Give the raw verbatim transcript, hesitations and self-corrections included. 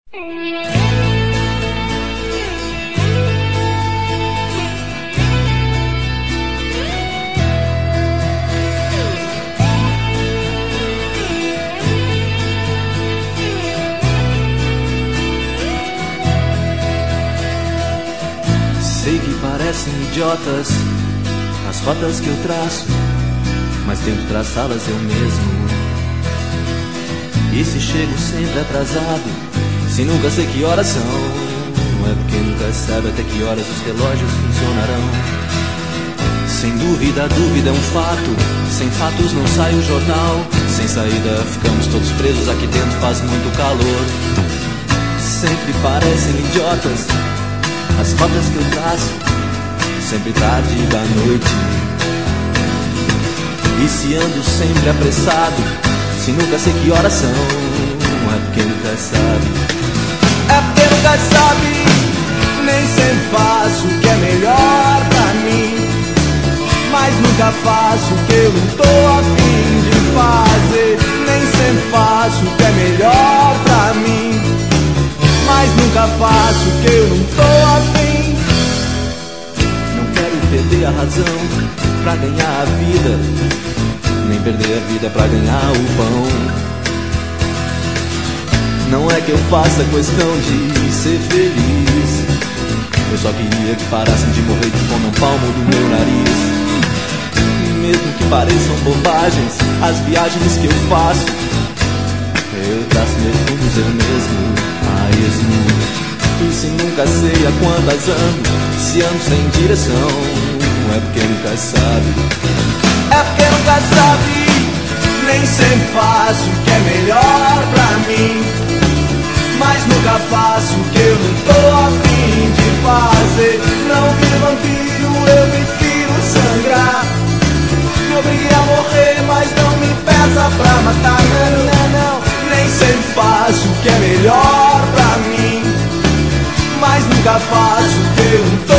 Sei que parecem idiotas as rotas que eu traço, mas tento traçá-las eu mesmo. E se chego sempre atrasado, se nunca sei que horas são, não é porque nunca sabe até que horas os relógios funcionarão. Sem dúvida, a dúvida é um fato, sem fatos não sai o jornal. Sem saída ficamos todos presos, aqui dentro faz muito calor. Sempre parecem idiotas as rotas que eu traço, sempre tarde da noite. E se ando sempre apressado, se nunca sei que horas são, não é porque nunca sabe. É porque nunca sabe, nem sempre faço o que é melhor pra mim, mas nunca faço o que eu não tô a fim de fazer. Nem sempre faço o que é melhor pra mim, mas nunca faço o que eu não tô a fim. Não quero perder a razão pra ganhar a vida, nem perder a vida pra ganhar o pão. Não é que eu faça questão de ser feliz, eu só queria que parassem de morrer de fome a um palmo do meu nariz. E mesmo que pareçam bobagens as viagens que eu faço, eu traço meus rumos eu mesmo, a esmo. E se nunca sei a quantas ando, se ando sem direção, é porque nunca sabe. É porque nunca sabe, nem sempre faço o que é melhor pra mim, mas nunca faço o que eu não tô a fim de fazer. Não viro vampiro, eu prefiro sangrar. Me obriguei a morrer, mas não me peça pra matar. Não, não, não. Nem sempre faço o que é melhor pra mim, mas nunca faço o que eu não tô